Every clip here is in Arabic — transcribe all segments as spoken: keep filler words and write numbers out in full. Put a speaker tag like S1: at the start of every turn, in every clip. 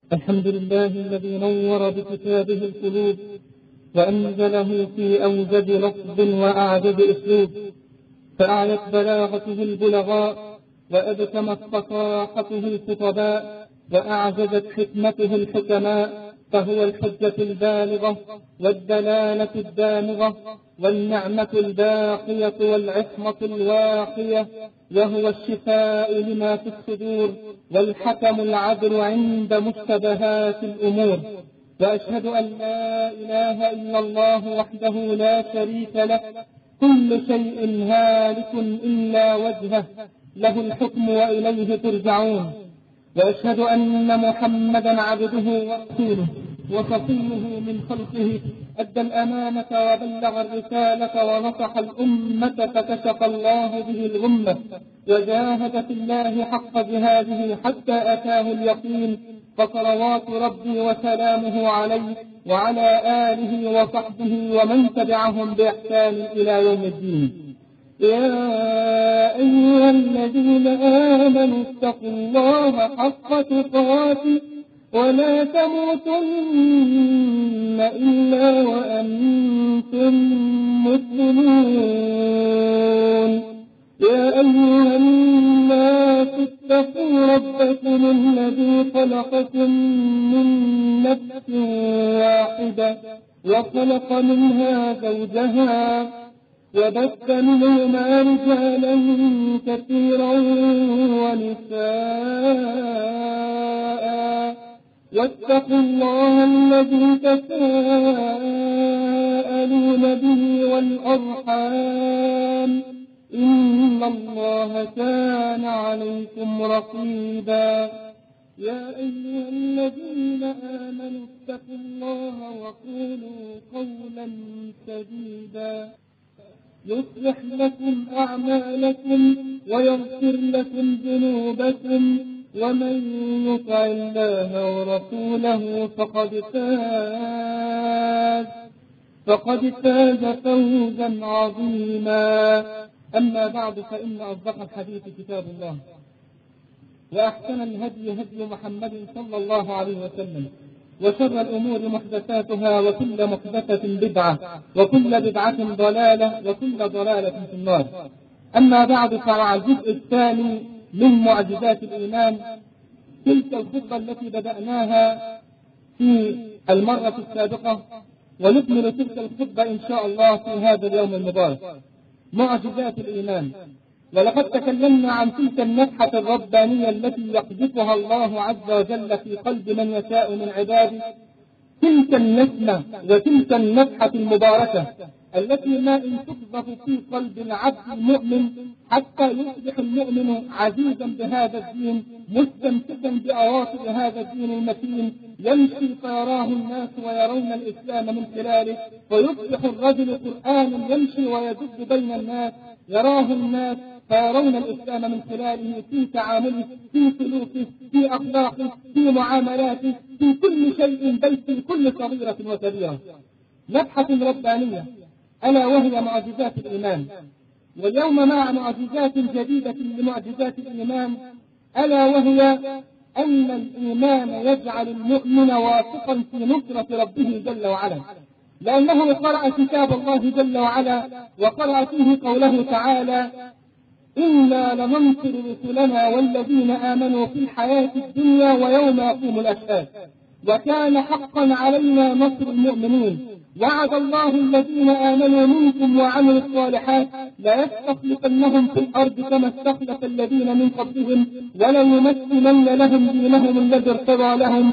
S1: الحمد لله الذي نور بكتابه القلوب وأنزله في أوجد لفظ وأعجب أسلوب، فأعيت بلاغته البلغاء وأبتمت فصاحته الخطباء وأعجزت حكمته الحكماء، فهو الحجة البالغة والدلالة الدامغة والنعمة الباقية والعصمة الواقية، وهو الشفاء لما في الصدور والحكم العدل عند مشتبهات الأمور. وأشهد أن لا إله إلا الله وحده لا شريك له، كل شيء هالك إلا وجهه، له الحكم وإليه ترجعون. وأشهد أن محمدا عبده ورسوله وصفيه من خلقه، أدى الأمانة وبلغ الرسالة ونصح الأمة فكشف الله به الغمة، وجاهد في الله حق جهاده حتى أتاه اليقين، فصلوات ربي وسلامه عليه وعلى آله وصحبه ومن تبعهم بإحسان إلى يوم الدين. يا أيها الذين آمنوا اتقوا الله حق تقاته ولا تموتن إلا وأنتم مسلمون. يا أيها الناس اتقوا ربكم الذي خلقكم من نفس واحدة وخلق منها زوجها وبث منهما رجالا كثيرا ونساء، واتقوا الله الذي تساءلون به والأرحام، إن الله كان عليكم رقيبا. يا أيها الذين آمنوا اتقوا الله وقولوا قولا سديدا يصلح لكم أعمالكم ويغفر لكم ذنوبكم، ومن يطع الله ورسوله فقد فاز فقد فاز فوزا عظيما. أما بعد، فإن أصدق الحديث كتاب الله، وأحسن الهدي هدي محمد صلى الله عليه وسلم، وشر الأمور محدثاتها وكل محدثة بدعة وكل بدعة ضلالة وكل ضلالة في النار. أما بعد، فمع الجزء الثاني من معجزات الإيمان، تلك الخطبة التي بدأناها في المرة السابقة، ونكمل تلك الخطبة إن شاء الله في هذا اليوم المبارك، معجزات الإيمان. ولقد تكلمنا عن تلك النفحة الربانية التي يقذفها الله عز وجل في قلب من يشاء من عباده، تلك النسمة وتلك النفحة المباركة التي ما إن تقذف في قلب العبد المؤمن حتى يصبح المؤمن عزيزا بهذا الدين، مستمسكا بأواصر هذا الدين المتين، يمشي فيراه الناس ويرون الإسلام من خلاله، ويصبح الرجل قرآنا يمشي ويدب بين الناس، يراه الناس فيرون الإسلام من خلاله في تعامله، في سلوكه، في أخلاقه، في معاملاته، في كل شيء، بل في كل صغيرة وكبيرة. نفحة ربانية، ألا وهي معجزات الإيمان. واليوم مع معجزات جديدة لمعجزات الإيمان، ألا وهي أن الإيمان يجعل المؤمن واثقا في نصرة ربه جل وعلا، لأنه قرأ كتاب الله جل وعلا وقرأ فيه قوله تعالى: إنا لننصر رسلنا والذين آمنوا في الحياة الدنيا ويوم يقوم الأشهاد، وكان حقا علينا نصر المؤمنين. وعد الله الذين آمنوا منكم وعملوا الصالحات ليستخلفنهم في الأرض كما استخلف الذين من قبلهم وليمكنن لهم دينهم الذي ارتضى لهم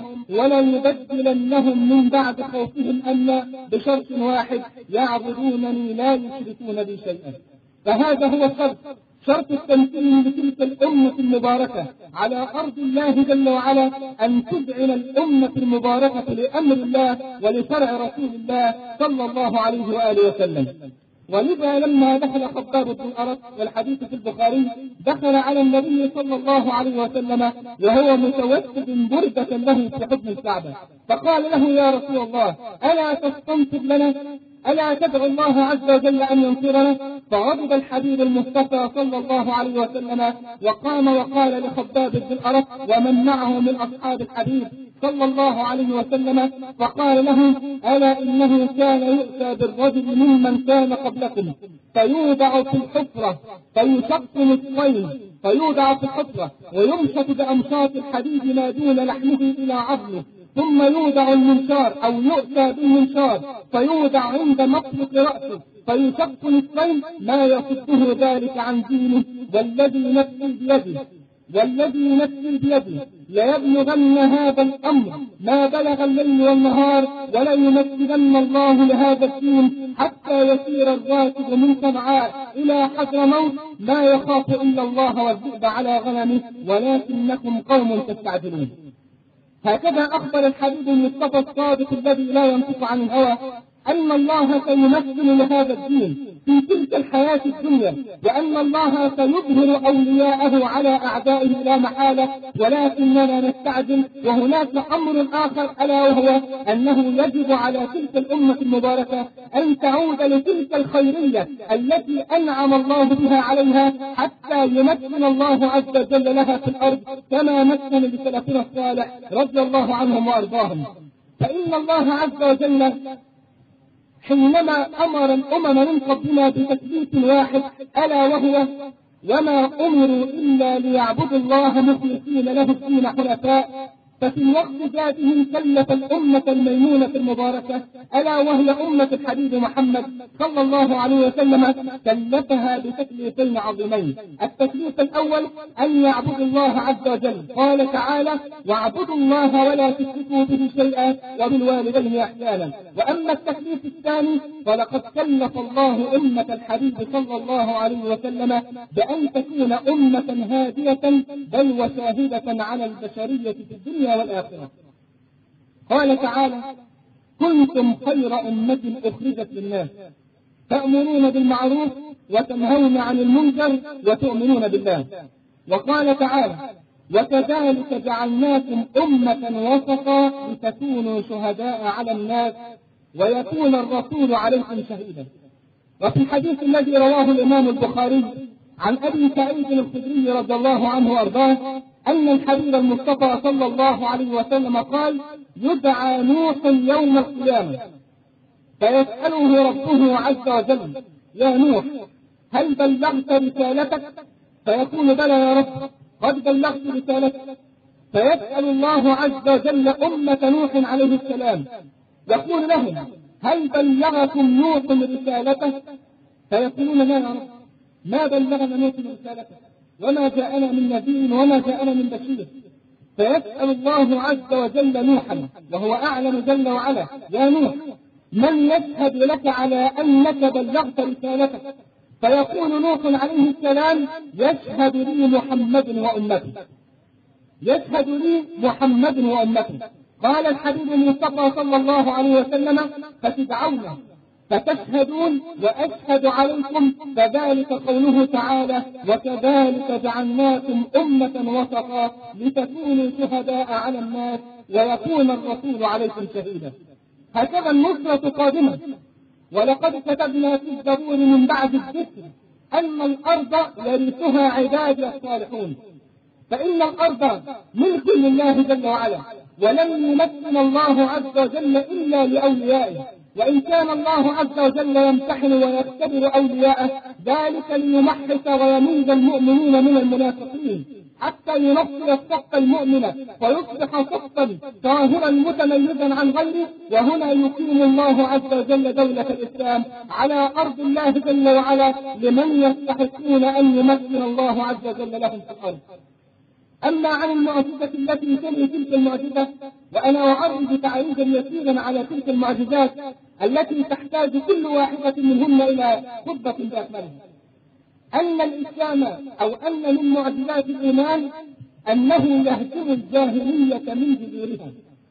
S1: وليبدلنهم من بعد خوفهم أمنا، بشرط واحد: يعبدونني لا يشركون بي شيئا. فهذا هو الشرط، شرط التمكين لتلك الأمة المباركة على أرض الله جل وعلا، أن تذعن الأمة المباركة لأمر الله ولشرع رسول الله صلى الله عليه وآله وسلم. ولذا لما دخل خباب بن الأرت، والحديث في البخاري، دخل على النبي صلى الله عليه وسلم وهو متوسد بردة له في حضن الكعبة، فقال له: يا رسول الله، ألا تستنصر لنا؟ ألا تدعو الله عز وجل أن ينصرنا؟ فغضب الحبيب المصطفى صلى الله عليه وسلم وقام وقال لخباب بن الأرت ومن معه من أصحاب الحبيب: صلى الله عليه وسلم فقال له: ألا إنه كان يؤتى بالرجل ممن كان قبلكم فيوضع في الحفرة فيشق نصفين، فيوضع في الحفرة ويمشط بأمشاط الحديد ما دون لحمه إلى عظمه، ثم يوضع المنشار أو يؤتى بالمنشار فيوضع عند مطلق رأسه فيشق نصفين ما يصده ذلك عن دينه، والذي نفسي بيده والذي نفسي بيده ليبلغن هذا الأمر ما بلغ الليل والنهار، ولا يمثلن الله لهذا الدين حتى يسير الراكب من صنعاء إلى حضرموت ما يخاف إلا الله والذئب على غنمه، ولكنكم قوم تستعجلون. هكذا أخبر الحبيب المصطفى الصادق الذي لا ينطق عن الهوى أن الله سيمثل لهذا الدين في تلك الحياة الدنيا، وأن الله سيظهر أولياءه على أعدائه لا محالة، ولكننا نستعجل. وهناك أمر آخر ألا وهو أنه يجب على تلك الأمة المباركة أن تعود لتلك الخيرية التي أنعم الله بها عليها حتى يمكن الله عز وجل لها في الأرض كما مكن لسلفنا الصالح رضي الله عنهم وأرضاهم. فإن الله عز وجل حينما أمر الأمم من قبلنا بتثبيت واحد ألا وهو: وما أمروا إلا ليعبدوا الله مخلصين له الدين حنفاء، ففي الوقت ذاته كلف الأمة الميمونة المباركة ألا وهي أمة الحبيب محمد صلى الله عليه وسلم كلفها بتكليفين عظيمين. التكليف الأول أن يعبدوا الله عز وجل، قال تعالى: واعبدوا الله ولا تشركوا به شيئا وبالوالدين إحسانا. وأما التكليف الثاني فلقد كلف الله أمة الحبيب صلى الله عليه وسلم بأن تكون أمة هادية بل وشاهدة على البشرية في الدنيا والآخرة. قال تعالى: كنتم خير أمة أخرجت للناس تأمرون بالمعروف وتنهون عن المنكر وتؤمنون بالله. وقال تعالى: وكذلك جعلناكم أمة وسطا لتكونوا شهداء على الناس ويكون الرسول عليكم شهيدا. وفي الحديث الذي رواه الإمام البخاري عن أبي سعيد الخدري رضي الله عنه وأرضاه أن الحبيب المصطفى صلى الله عليه وسلم قال: يدعى نوح يوم القيامة فيسأله ربه عز وجل: يا نوح هل بلغت رسالتك؟ فيقول: بلى يا رب قد بلغت رسالتك. فيسأل الله عز وجل أمة نوح عليه السلام يقول لهم: هل بلغكم نوح رسالته؟ فيقولون: لا يا رب ما بلغنا نوح رسالته وما جاءنا من نبي وما جاءنا من بشير. فيسأل الله عز وجل نوحا وهو أعلم جل وعلا: يا نوح من يشهد لك على أنك بلغت رسالتك؟ فيقول نوح عليه السلام: يشهد لي محمد وأمته، يشهد لي محمد وأمته. قال الحبيب المصطفى صلى الله عليه وسلم: فتدعون فتشهدون وأشهد عليكم، فذلك قوله تعالى: وكذلك جعلناكم أمة وسطا لتكونوا شهداء على الناس ويكون الرسول عليكم شهيدا. هكذا النصرة قادمة. ولقد كتبنا في الزبور من بعد الذكر أن الأرض يرثها عبادي الصالحون. فإن الأرض ملك لله جل وعلا، ولم يمكن الله عز وجل إلا لأوليائه. وإن كان الله عز وجل يمتحن ويختبر أولياءه ذلك ليمحص ويميز المؤمنين من المنافقين حتى ينصر الصف المؤمن ويصبح صفا طاهرا متميزا عن غيره. وهنا يقيم الله عز وجل دولة الإسلام على أرض الله جل وعلا لمن يستحقون أن يمكن الله عز وجل لهم في الأرض. أما عن المعجزة التي تلي تلك المعجزة، وأنا أعرض تعريضا يسيرا على تلك المعجزات التي تحتاج كل واحدة منهن إلى خطبة بأكملها. أن الإسلام أو أن من معجزات الإيمان أنه يهدم الجاهلية من جذورها.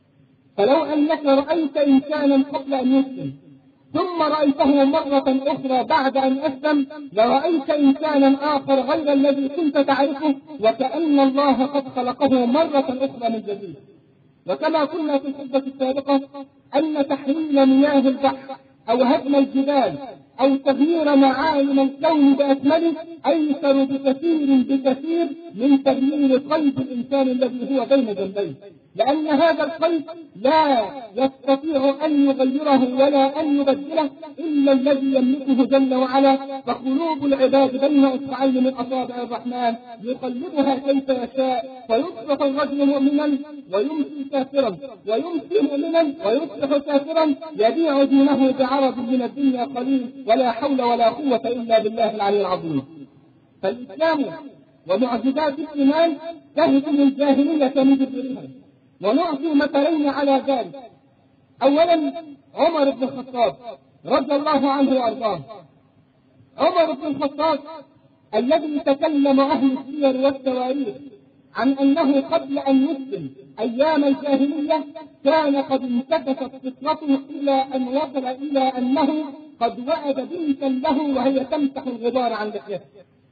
S1: فلو أنك رأيت إنسانا قبل أن يسلم ثم رأيته مرة أخرى بعد أن أسلم لرأيت إنسانا آخر غير الذي كنت تعرفه، وكأن الله قد خلقه مرة أخرى من جديد. وكما قلنا في الخطبة السابقة أن تحليل مياه البحر أو هدم الجبال أو تغيير معالم الكون بأكمله أيسر بكثير بكثير من تغيير قلب الإنسان الذي هو بين جنبيه، لأن هذا القلب لا يستطيع أن يغيره ولا أن يبدله إلا الذي يملكه جل وعلا. فقلوب العباد بين إصبعين من أصابع الرحمن يقلبها كيف يشاء، فيصبح الرجل مؤمنا ويمسي كافرا، ويمسي مؤمنا ويصبح كافرا، يبيع دينه بعرض من الدنيا قليل، ولا حول ولا قوة إلا بالله العلي العظيم. فالإسلام ومعجزات الإيمان تهزم الجاهلية من جذورها. ونعطي مثلين على ذلك. أولا عمر بن الخطاب رضي الله عنه وأرضاه. عمر بن الخطاب الذي تكلم أهل السير والتواريخ عن أنه قبل أن يسلم أيام الجاهلية كان قد انتكست فطرته إلى أن وصل إلى أنه قد وعد بنتا له وهي تمسح الغبار عن لحيته،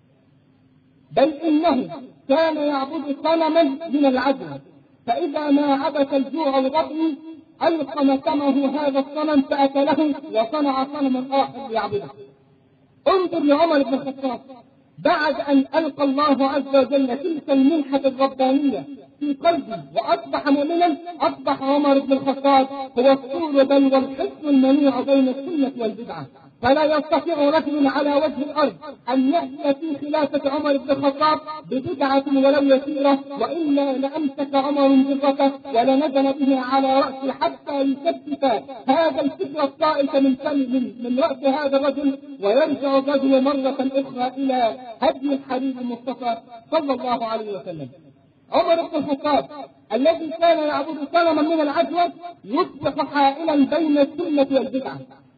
S1: بل إنه كان يعبد صنما من العدل، فإذا ما عبث الجوع الغطي ألقم سمه هذا الصنم فأكله وصنع صنما آخر ليعبده. انظر لعمر بن الخطاب بعد أن ألقى الله عز وجل تلك المنحة الربانية في قلبه وأصبح مؤمنا، أصبح عمر بن الخطاب هو الصور بل والحسن المنيع بين السنة والبدعة. فلا يستطيع رجل على وجه الأرض أن يأتي في خلافة عمر بن الخطاب ببدعة ولو يسيرة، وإلا لأمسك عمر جرته ولنزل به على رأسه حتى يثبت هذا الفكر الطائف من من من رأس هذا الرجل، ويرجع الرجل مرة أخرى إلى هدي الحبيب المصطفى صلى الله عليه وسلم. عمر بن الخطاب الذي كان يعبد صنما من العجوة يصبح حائلا بين السنة والبدعة،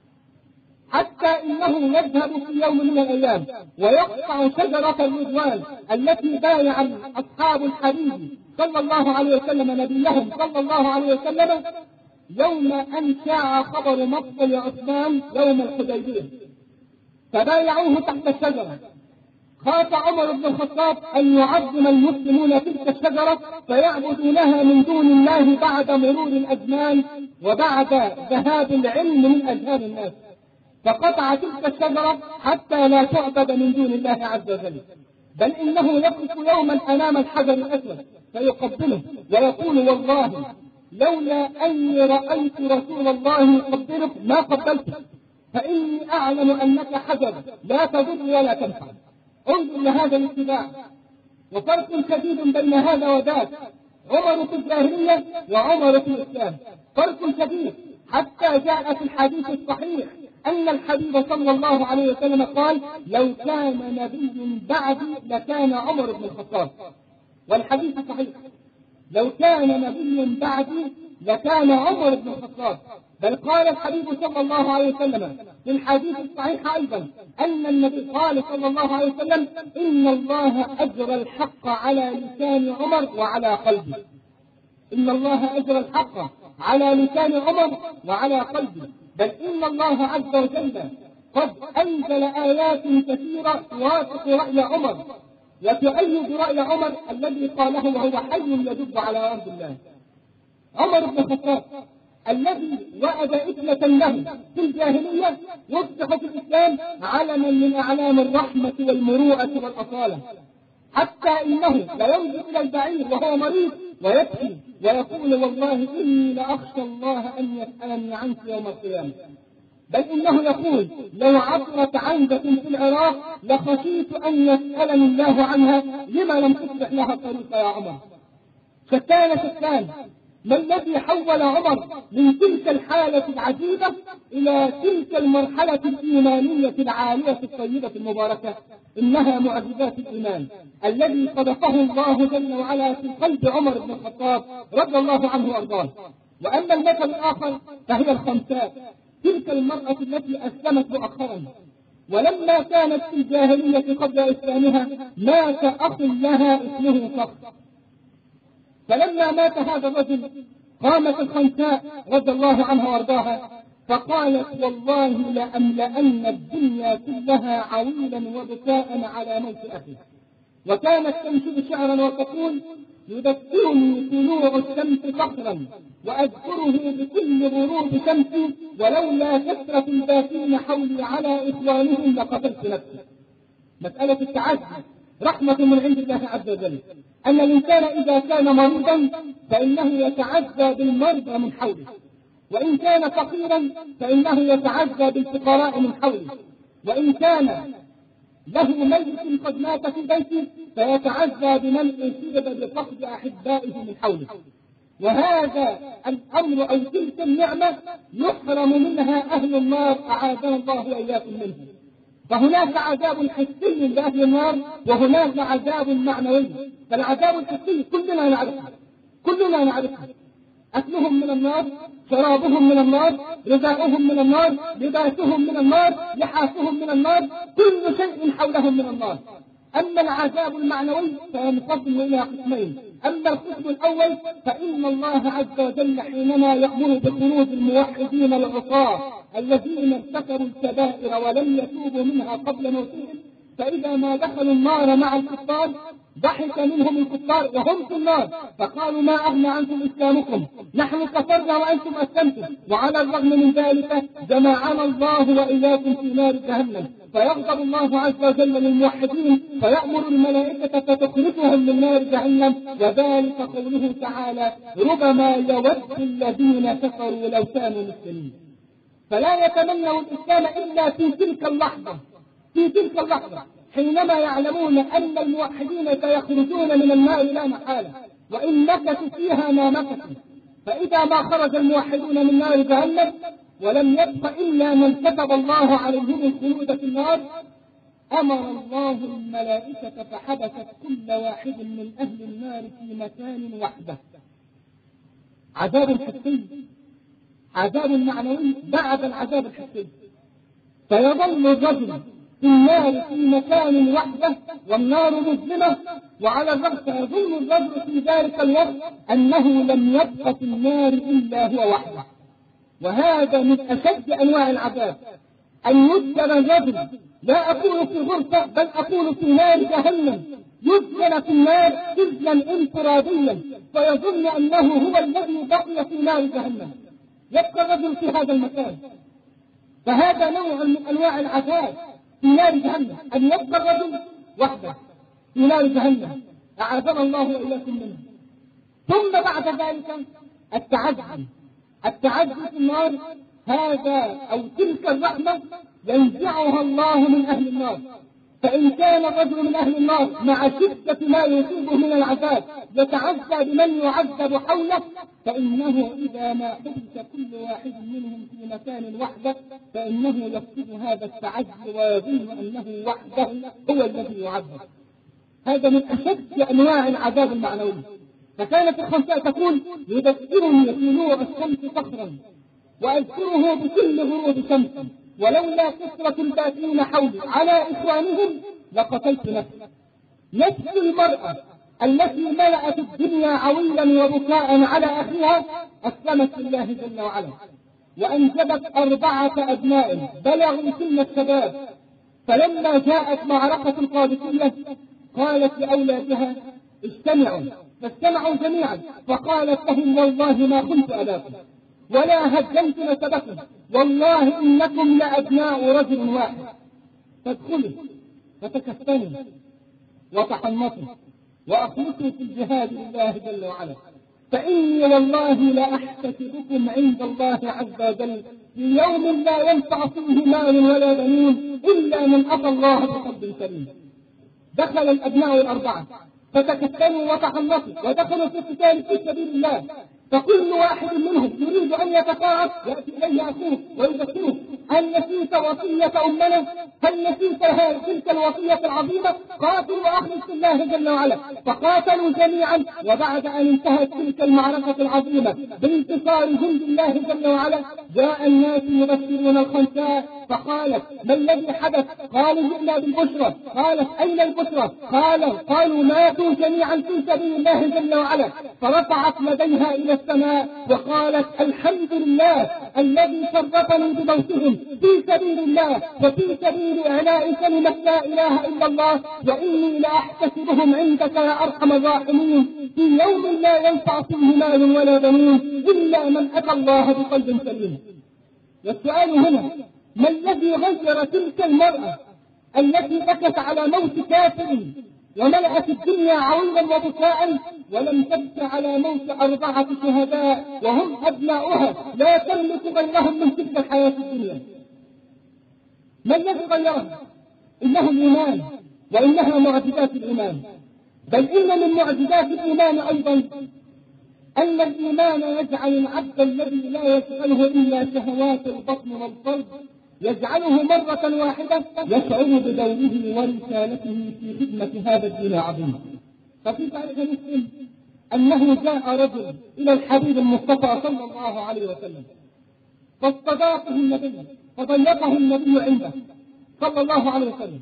S1: حتى إنه يذهب في يوم من الأيام ويقطع شجرة الرضوان التي بايع أصحاب الحبيب صلى الله عليه وسلم نبيهم صلى الله عليه وسلم يوم أن شاع خبر مقتل عثمان يوم الحديبية، فبايعوه تحت الشجرة. خاف عمر بن الخطاب أن يعظم المسلمون تلك الشجرة فيعبدونها من دون الله بعد مرور الأزمان وبعد ذهاب العلم من أذهان الناس، فقطع تلك الشجرة حتى لا تعبد من دون الله عز وجل. بل إنه يقف يوما أمام الحجر الأسود فيقبله ويقول والله لولا أني رأيت رسول الله يقبلك ما قبلتك، فإني أعلم أنك حجر لا تضر ولا تنفع. انظر لهذا الاتباع، وفرق شديد بين هذا وذاك. عمر في الجاهلية وعمر في الإسلام فرق شديد، حتى جاء في الحديث الصحيح أن الحبيب صلى الله عليه وسلم قال لو كان نبي بعدي لكان عمر بن الخطاب. والحديث صحيح، لو كان نبي بعدي لكان عمر بن الخطاب. بل قال الحبيب صلى الله عليه وسلم في الحديث الصحيح أيضا أن النبي قال صلى الله عليه وسلم إن الله أجرى الحق على لسان عمر وعلى قلبه. إن الله أجرى الحق على لسان عمر وعلى قلبه، بل إن الله عز وجل قد أنزل آيات كثيرة توافق رأي عمر وتؤيد رأي عمر الذي قاله وهو حي يدب على أرض الله. عمر بن الخطاب الذي وعد إثمة له في الجاهلية يصبح في الإسلام علما من أعلام الرحمة والمروءة والأصالة، حتى إنه لا ينظر إلى البعير وهو مريض ويبكي ويقول والله إني لأخشى الله أن يسألني عنك يوم القيامة. بل إنه يقول لو عثرت عنزة في العراق لخشيت أن يسألني الله عنها لما لم تصلح لها طريق يا عمر. شتان شتان، ما الذي حول عمر من تلك الحالة العجيبة إلى تلك المرحلة الإيمانية العالية الطيبة المباركة؟ إنها معجزات الإيمان الذي قذفه الله جل وعلا في قلب عمر بن الخطاب رضي الله عنه وأرضاه. وأما المثل الآخر فهي الخنساء، تلك المرأة التي أسلمت مؤخرا، ولما كانت في الجاهلية قبل إسلامها مات أخ لها اسمه صخر، فلما مات هذا الرجل قامت الخنساء رضي الله عنها وارضاها فقالت والله لأملأن الدنيا كلها عويلا وبكاء على موت أخي. وكانت تنشد شعرا وتقول يذكرني طلوع الشمس فخرا وأذكره بكل غروب شمس، ولولا كثرة الباكين حولي على إخوانهم لقتلت نفسي. مسألة التعدي رحمة من عند الله عز وجل أن الإنسان إذا كان مريضا فإنه يتعزى بالمرضى من حوله، وإن كان فقيرا فإنه يتعزى بالفقراء من حوله، وإن كان له ميت قد مات في بيته فيتعزى بمن أصيب بفقد أحبائه من حوله. وهذا الأمر أو تلك النعمة يحرم منها أهل النار أعاذنا الله وإياكم منه. فهناك عذاب حسي لأهل النار وهناك عذاب معنوي. فالعذاب الحسي كلنا نعرفه كلنا نعرفه أكلهم من النار، شرابهم من النار، غذاؤهم من النار، لباسهم من النار، لحافهم من النار، كل شيء حولهم من النار. أما العذاب المعنوي فينقسم إلى قسمين. أما القسم الأول فإن الله عز وجل حينما يأمر بخروج الموحدين العصاة الذين ارتكبوا الكبائر ولم يتوبوا منها قبل موتهم، فإذا ما دخلوا النار مع الكفار ضحك منهم الكفار وهم في النار فقالوا ما أغنى عنكم إسلامكم، نحن كفرنا وأنتم أسلمتم، وعلى الرغم من ذلك جمعنا الله وإياكم في نار جهنم. فيغضب الله عز وجل للموحدين فيأمر الملائكة فتخرجهم من نار جهنم، وذلك قوله تعالى ربما يود الذين كفروا لو كانوا مسلمين. فلا يتمنوا الإسلام إلا في تلك اللحظة في تلك اللحظة حينما يعلمون أن الموحدين سيخرجون من النار لا محالة، وإن مكثوا فيها ما مكثوا. فإذا ما خرج الموحدون من نار جهنم ولم يبق إلا من كتب الله عليهم الخلود في النار، أمر الله الملائكة فحبست كل واحد من أهل النار في مكان وحده. عذاب حسي، عذاب معنوي بعد العذاب الحسي. فيظل الرجل في النار في مكان وحده والنار مظلمة، وعلى الرغم فيظن الرجل في ذلك الوقت أنه لم يبق في النار إلا هو وحده. وهذا من أشد أنواع العذاب، أن يسجن الرجل، لا أقول في غرفة بل أقول في نار جهنم، يسجن في النار سجنا انفراديا فيظن أنه هو الذي بقي في نار جهنم، يبقى الرجل في هذا المكان. فهذا نوع من أنواع العذاب في نار جهنم، أن يبقى الرجل وحده في نار جهنم، أعاذنا الله وإياكم منه. ثم بعد ذلك التعذب التعذب في النار، هذا أو تلك الرحمة ينزعها الله من أهل النار. فإن كان الرجل من أهل النار مع شدة ما يصيبه من العذاب يتعزى بمن يعذب حوله، فإنه إذا ما حدث كل واحد منهم في مكان وحده فإنه يفقد هذا التعذب ويظن أنه وحده هو الذي يعذب. هذا من أشد أنواع العذاب المعنوي. فكانت الخنساء تقول يذكرني طلوع الشمس صخرا وأذكره بكل غروب شمس، ولولا كثرة الباكين حولي على إخوانهم لقتلت نفسي. نفس المرأة التي ملأت الدنيا عويلا وبكاء على أخيها أسلمت لله جل وعلا، وأنجبت أربعة أبناء بلغوا سن الشباب. فلما جاءت معركة القادسية قالت لأولادها اجتمعوا، فاجتمعوا جميعا فقالت لهم والله ما كنت أباكم ولا هدمت نسبكم، والله إنكم لأبناء رجل واحد، فادخلوا فتكفنوا وتحنطوا وأخلصوا في الجهاد لله جل وعلا، فإني والله لأحتسبكم عند الله عز وجل في يوم لا ينفع فيه مال ولا بنون إلا من أتى الله بقلب سليم. دخل الأبناء الأربعة فتكفنوا وتحنطوا ودخلوا في القتال في سبيل الله، فكل واحد منهم يريد أن يتقاعد يأتي إليه أخوه ويذكره هل نسيت وصية أمنا؟ هل نسيت تلك الوصية العظيمة؟ قاتلوا وأخلصوا الله جل وعلا. فقاتلوا جميعا، وبعد أن انتهت تلك المعركة العظيمة بانتصار جند الله جل وعلا جاء الناس يبشرون الخنساء فقالت ما الذي حدث؟ قالوا جئنا بالبشرى. قالت أين البشرى؟ قالوا قالوا ماتوا جميعا في سبيل الله جل وعلا. فرفعت يديها إلى السماء وقالت الحمد لله الذي شرفني بموتهم في سبيل الله وفي سبيل إعلاء كلمة لا إله إلا الله، وإني لأحتسبهم عندك يا أرحم الراحمين في يوم لا ينفع فيه مال ولا بنون إلا من أتى الله بقلب سليم. والسؤال هنا ما الذي غير تلك المرأة التي بكت على موت كافر وملأت الدنيا عويلا وبكاء، ولم تبك على موت أربعة شهداء وهم أبناؤها لا تملك غيرهم من تلك الحياة الدنيا. ما الذي غيرها؟ إنه الإيمان، وإنها معجزات الإيمان. بل إن من معجزات الإيمان أيضا أن الإيمان يجعل العبد الذي لا يشغله إلا شهوات البطن والقلب، يجعله مرة واحدة يشعر بدوره ورسالته في خدمة هذا الدين العظيم. ففي تاريخ مسلم أنه جاء رجل إلى الحبيب المصطفى صلى الله عليه وسلم، فاستضافه النبي فضيقه النبي عنده صلى الله عليه وسلم،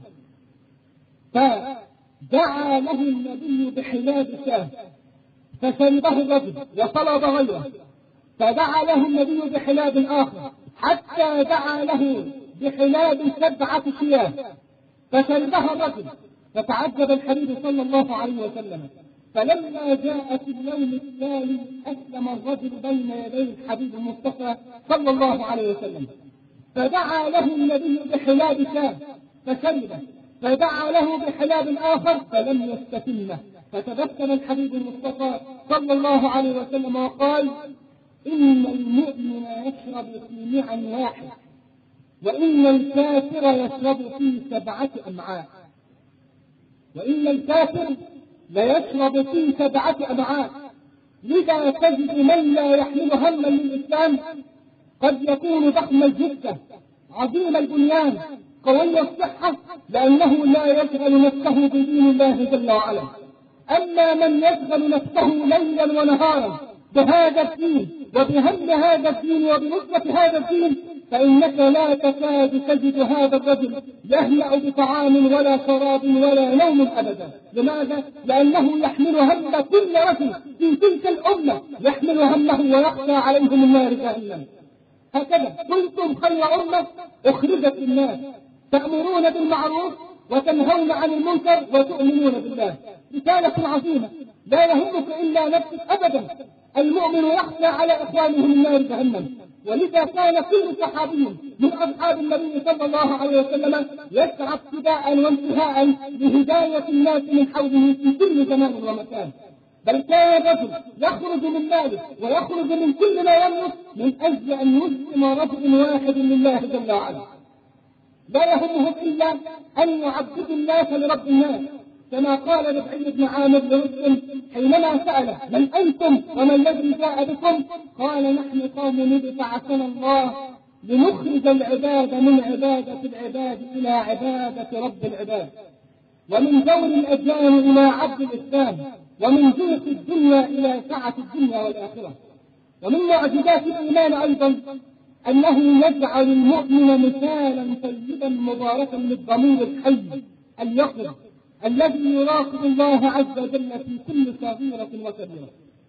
S1: فدعا له النبي بحلاب شاه فشربه الرجل وطلب غيره، فدعا له النبي بحلاب آخر حتى دعا له بحلاب سبعة شياه فشربها الرجل. فتعجب الحبيب صلى الله عليه وسلم، فلما جاء في اليوم التالي أسلم الرجل بين يدي الحبيب المصطفى صلى الله عليه وسلم، فدعا له النبي بحلاب شاه فشربه، فدعا له بحلاب آخر فلم يستتمه، فتبسم الحبيب المصطفى صلى الله عليه وسلم وقال: إن المؤمن يشرب في معن واحد، وإن الكافر يشرب في سبعة أمعاء. وإن الكافر ليشرب في سبعة أمعاء. لذا تجد من لا يحمل هما للإسلام قد يكون ضخم الجثة عظيم البنيان قوي الصحة، لأنه لا يشغل نفسه بدين الله جل وعلا. أما من يشغل نفسه ليلا ونهارا بهذا الدين وبهم هذا الدين وبنصرة هذا الدين، فإنك لا تكاد تجد هذا الرجل يهلأ بطعام ولا شراب ولا نوم أبدا. لماذا؟ لأنه يحمل هم كل رجل في تلك الأمة، يحمل همه ويخشى عليه من نار جهنم. هكذا كنتم خير أمة أخرجت للناس، تأمرون بالمعروف وتنهون عن المنكر وتؤمنون بالله. رسالة عظيمة لا يهمك إلا نفسك أبدا. المؤمن يخشى على إخوانه من نار جهنم. ولذا كان كل صحابي من أصحاب النبي صلى الله عليه وسلم يسعى ابتداء وانتهاء لهداية الناس من حوله في كل زمان ومكان. بل كان رجل يخرج من ماله ويخرج من كل ما يملك من أجل أن يسلم رجل واحد لله جل وعلا. لا يهمهم إلا أن يعبدوا الناس لرب الناس، كما قال ربعي بن عامر لرسل حينما سأله: من أنتم وما الذي جاء بكم؟ قال: نحن قوم بعثنا الله لنخرج العباد من عبادة العباد إلى عبادة رب العباد، ومن دور الأديان إلى عبد الإسلام، ومن ضيق الدنيا إلى سعة الدنيا والآخرة. ومن معجزات الإيمان أيضا أنه يجعل المؤمن مثالا طيبا مباركا للضمير الحي اليقظ الذي يراقب الله عز وجل في كل صغيرة وكبيرة.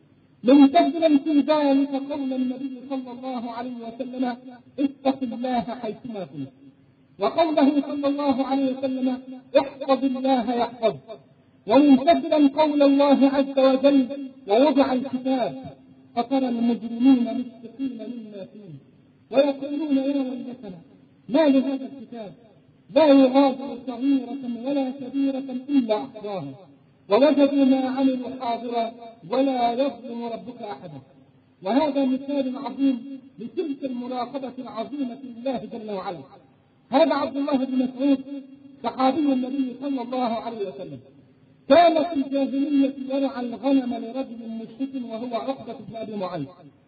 S1: ممتثلا في ذلك قول النبي صلى الله عليه وسلم: اتق الله حيثما كنت، وقوله صلى الله عليه وسلم: احفظ الله يحفظ. وممتثلا قول الله عز وجل: ووضع الكتاب فترى المجرمين مشفقين مما فيه ويقولون يا ويلتنا ما لهذا الكتاب لا يغادر صغيرة ولا كبيرة إلا أحصاها ووجدوا ما عملوا حاضرا ولا يظلم ربك أحدا. وهذا مثال عظيم لتلك المراقبة العظيمة لله جل وعلا. هذا عبد الله بن مسعود صحابي النبي صلى الله عليه وسلم، كان في الجاهلية يرعى الغنم لرجل مشرك وهو عقبة بن أبي معيط.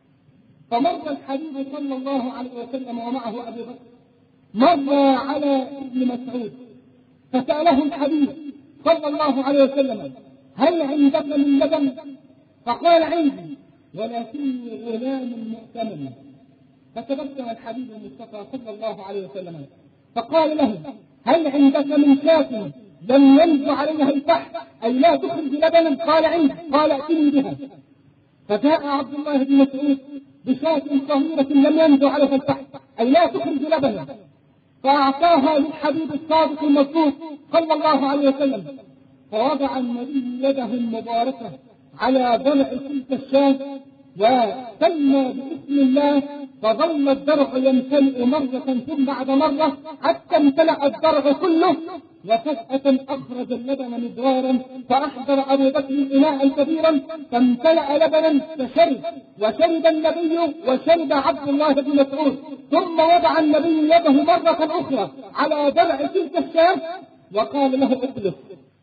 S1: فمر الحبيب صلى الله عليه وسلم ومعه أبي بكر، مر على ابن مسعود فسأله الحبيب صلى الله عليه وسلم: هل عندك من لبن؟ فقال: عندي ولكني غلام مؤتمن. فتبسم الحبيب المصطفى صلى الله عليه وسلم فقال له: هل عندك من شاة لم ينز عليها الفحم أي لا تخرج لبنا؟ قال: عندي. قال: ائتني بها. فجاء عبد الله بن مسعود بشاة صغيرة لم ينز عليها الفحم أي لا تخرج لبنا، فأعطاها للحبيب الصادق المصدوق صلى الله عليه وسلم. فوضع النبي يده المباركة على ضلع تلك الشاة وسمى باسم الله فظل الدرع يمتلئ مرة ثم بعد مرة حتى امتلأ الدرع كله، وفجأة أخرج اللبن مدرارا فأحضر أبو بكر إناء كبيرا فامتلأ لبنا فشرب، وشرب النبي وشرب عبد الله بن مسعود، ثم وضع النبي يده مرة أخرى على درع تلك الشاة وقال له اقلف،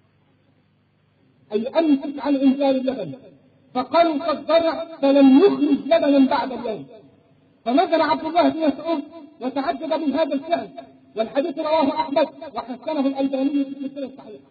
S1: أي أمسك عن إنزال اللبن، فقلق الضرع فلم يخرج لبنا بعد اليوم. فنظر عبد الله بن مسعود وتعجب من هذا الفعل، والحديث رواه أحمد وحسنه الألباني في السلسلة الصحيحة.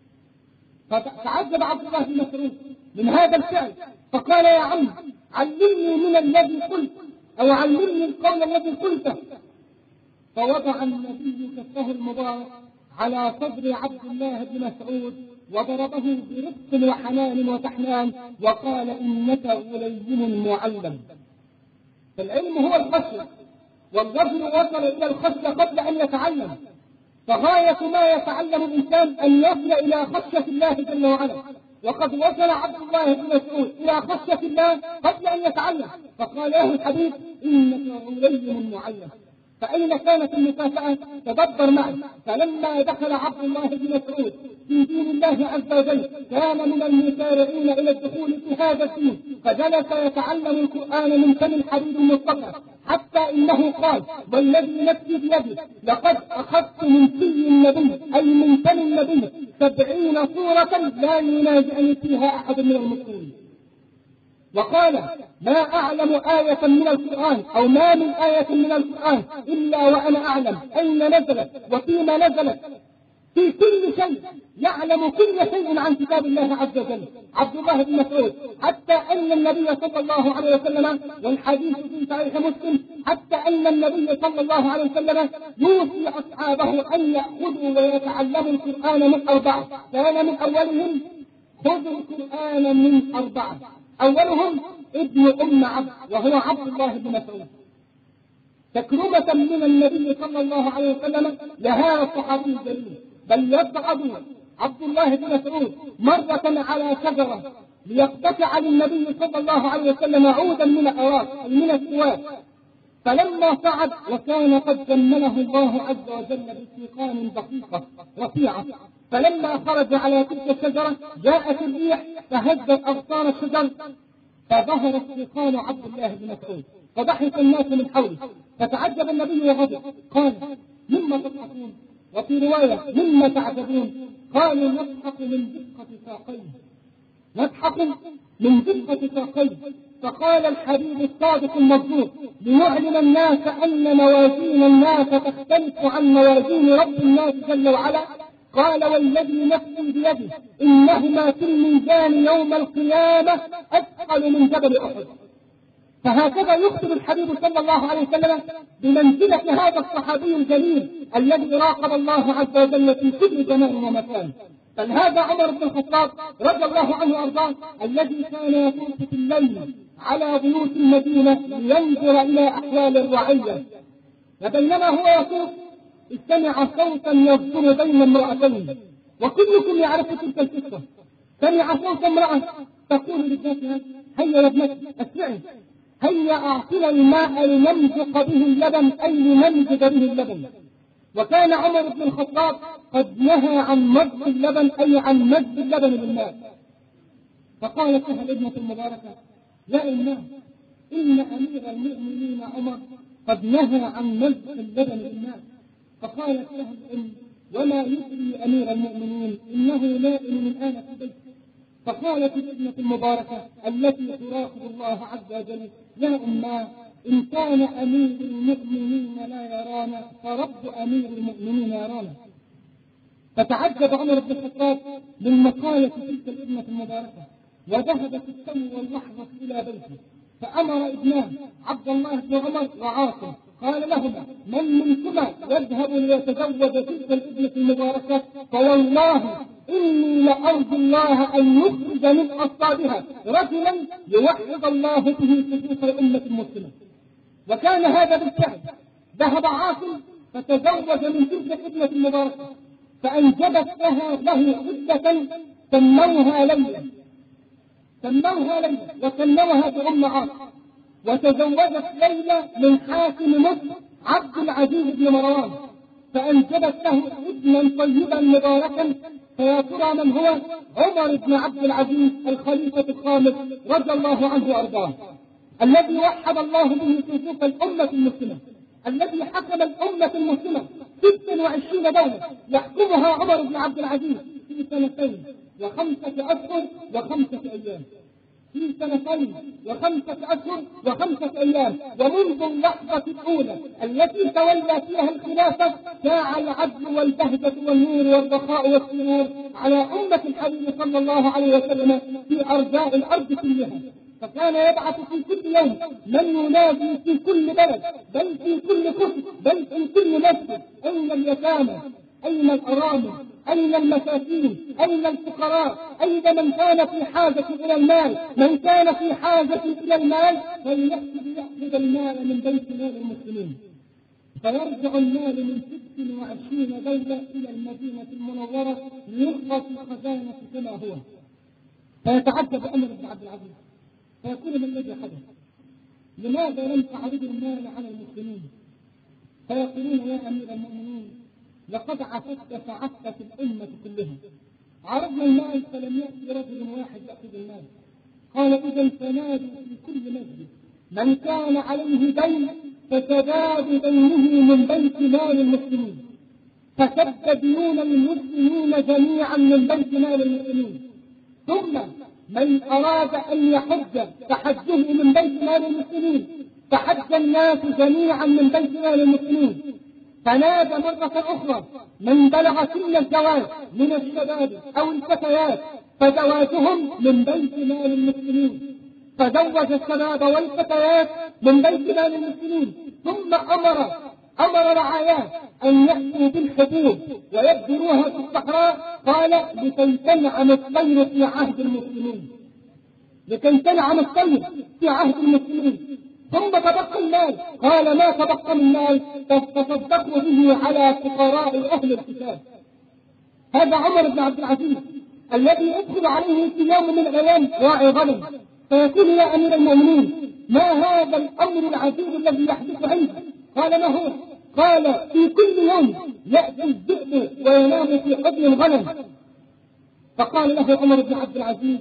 S1: فتعجب عبد الله بن مسعود من هذا الفعل فقال يا عم علمني من الذي قلت، أو علمني القول الذي قلته. فوضع النبي كفه المبارك على صدر عبد الله بن مسعود وضربه برفق وحنان وتحنان وقال إنك غليم معلم. فالعلم هو الخشية، والرجل وصل إلى الخشية قبل أن يتعلم، فغاية ما يتعلم الإنسان أن يصل إلى خشية الله جل وعلا، وقد وصل عبد الله بن مسعود إلى خشية الله قبل أن يتعلم، فقال له الحبيب إنك غليم معلم. فأين كانت المكافأة؟ تدبر معي. فلما دخل عبد الله بن مسعود في دين الله عز وجل كان من المسارعين إلى الدخول في هذا الدين، فجلس يتعلم القرآن من فم الحبيب المصطفى، حتى إنه قال والذي نفسي بيده لقد أخذت من في النبي أي من فم النبي سبعين سورة لا ينازعني فيها أحد من المسلمين. وقال ما أعلم آية من القرآن أو ما من آية من القرآن إلا وأنا أعلم أين نزلت وفيما نزلت، في كل شيء يعلم كل شيء عن كتاب الله عز وجل عبد الله بن مسعود، حتى أن النبي صلى الله عليه وسلم، والحديث في صحيح مسلم، حتى أن النبي صلى الله عليه وسلم يوصي أصحابه أن يأخذوا ويتعلموا القرآن من أربعة، كان من أولهم خذوا القرآن من أربعة، أولهم ابن أم عبد وهو عبد الله بن مسعود، تكرمة من النبي صلى الله عليه وسلم لهذا الصحابي الجليل. بل يصعد عبد الله بن مسعود مرة على شجرة ليقتطع للنبي صلى الله عليه وسلم عودا من الأوراق من السواك، فلما صعد وكان قد جمله الله عز وجل بسيقان دقيقة رفيعة، فلما خرج على تلك الشجرة جاءت الريح فهزت أغصان الشجر فظهر سيقان عبد الله بن مسعود، فضحك الناس من حوله، فتعجب النبي وغضب قال مما تضحكون؟ وفي رواية مما تعجبون؟ قالوا نضحك من دقة ساقيه، نضحك من دقة ساقيه. فقال الحبيب الصادق المصدوق ليعلم الناس أن موازين الناس تختلف عن موازين رب الناس جل وعلا، قال والذي نفسي بيده إنهما في الميزان يوم القيامة أثقل من جبل أحد. فهكذا يخبر الحبيب صلى الله عليه وسلم بمنزلة هذا الصحابي الجليل الذي راقب الله عز وجل في كل زمان ومكان. بل هذا عمر بن الخطاب رضي الله عنه وارضاه الذي كان يطوف في الليل على بيوت المدينة لينظر إلى أحوال الرعية، وبينما هو يطوف استمع صوتا يصدر بين امرأتين، وكلكم يعرف تلك القصة. سمع صوت امرأة تقول لابنتها هيا يا ابنتي اسمعي، هيا أعطنا الماء لنمزق به اللبن أي لنمزج به اللبن. وكان عمر بن الخطاب قد نهى عن مزج اللبن أي عن مزج اللبن بالماء. فقالت لها الابنة المباركة يا إماه إن أمير المؤمنين عمر قد نهى عن مزج اللبن بالماء. فقالت لها الأم وما يدري أمير المؤمنين إنه نائم من آن في بيته. فقالت الابنة المباركة التي تراقب الله عز وجل يا أماه إن كان أمير المؤمنين لا يرانا فرب أمير المؤمنين يرانا. فتعجب عمر بن الخطاب من مقالة تلك الابنة المباركة، وذهب في السم واللحظة إلى بيته، فأمر ابناه عبد الله بن عمر وعاصم قال لهما من منكما يذهب ليتزوج تلك الابنة المباركة، فوالله إني لأرجو الله أن يخرج من أصلابها رجلا يوحد الله به صفوف الأمة المسلمة. وكان هذا بالفعل، ذهب عاصم فتزوج من تلك الابنة المباركة فأنجبت لها له عدة سموها ليلى سموها ليلى وسموها بأم عاصم. وتزوجت ليلى من حاكم مصر عبد العزيز بن مروان، فأنجبت له ابنا طيبا مباركا. فيا ترى من هو؟ عمر بن عبد العزيز الخليفة الخامس رضي الله عنه وأرضاه، الذي وحد الله به صفوف الأمة المسلمة، الذي حكم الأمة المسلمة ست وعشرين دولة يحكمها عمر بن عبد العزيز في سنتين وخمسة أشهر وخمسة أيام، في سنتين وخمسة أشهر وخمسة أيام. ومنذ اللحظة الأولى التي تولى فيها الخلافة ساع العدل والبهجة والنور والرخاء والسرور على أمة الحبيب صلى الله عليه وسلم في أرجاء الأرض كلها. فكان يبعث في كل يوم من ينادي في كل بلد، بل في كل كفر، بل في كل مسجد: أين اليتامى؟ أين الأرامل؟ أين المساكين؟ أين الفقراء؟ أين من كان في حاجة إلى المال؟ من كان في حاجة إلى المال فليأتي ليأخذ المال من بيت مال المسلمين. فيرجع المال من ست وعشرين دولة إلى المدينة المنورة ليلقى في الخزانة كما هو. فيتعجب عمر بن عبد العزيز فيقول: ما الذي حدث؟ لماذا لم تعرضوا المال على المسلمين؟ فيقولون: يا أمير المؤمنين، لقد عفت فعفت الأمة كلها، عرضنا المال فلم يأتي رجل واحد يأخذ المال. قال: إذا فنادوا في كل مسجد من كان عليه دين فسداد دينه من بيت مال المسلمين، فسد ديون المسلمين جميعا من بيت مال المسلمين. ثم من أراد أن يحج فحجه من بيت مال المسلمين، فحج الناس جميعا من بيت مال المسلمين. فنادى مرة أخرى من بلغ سن الزواج من الشباب أو الفتيات فزواجهم من بيت مال المسلمين، فزوج الشباب والفتيات من بيت مال المسلمين. ثم أمر أمر رعاياه أن يأتوا بالحبوب ويبذلوها في الصحراء، قال: لكي تنعم الطير في عهد المسلمين، لكي تنعم الطير في عهد المسلمين. ثم تبقى المال، قال: ما تبقى من مال فتصدقوا به على فقراء أهل الكتاب. هذا عمر بن عبد العزيز الذي يدخل عليه في يوم من الأيام راعي غنم فيقول: يا أمير المؤمنين، ما هذا الأمر العجيب الذي يحدث عندك؟ قال: ما هو؟ قال: في كل يوم يأتي الذئب وينام في حضن الغنم. فقال له عمر بن عبد العزيز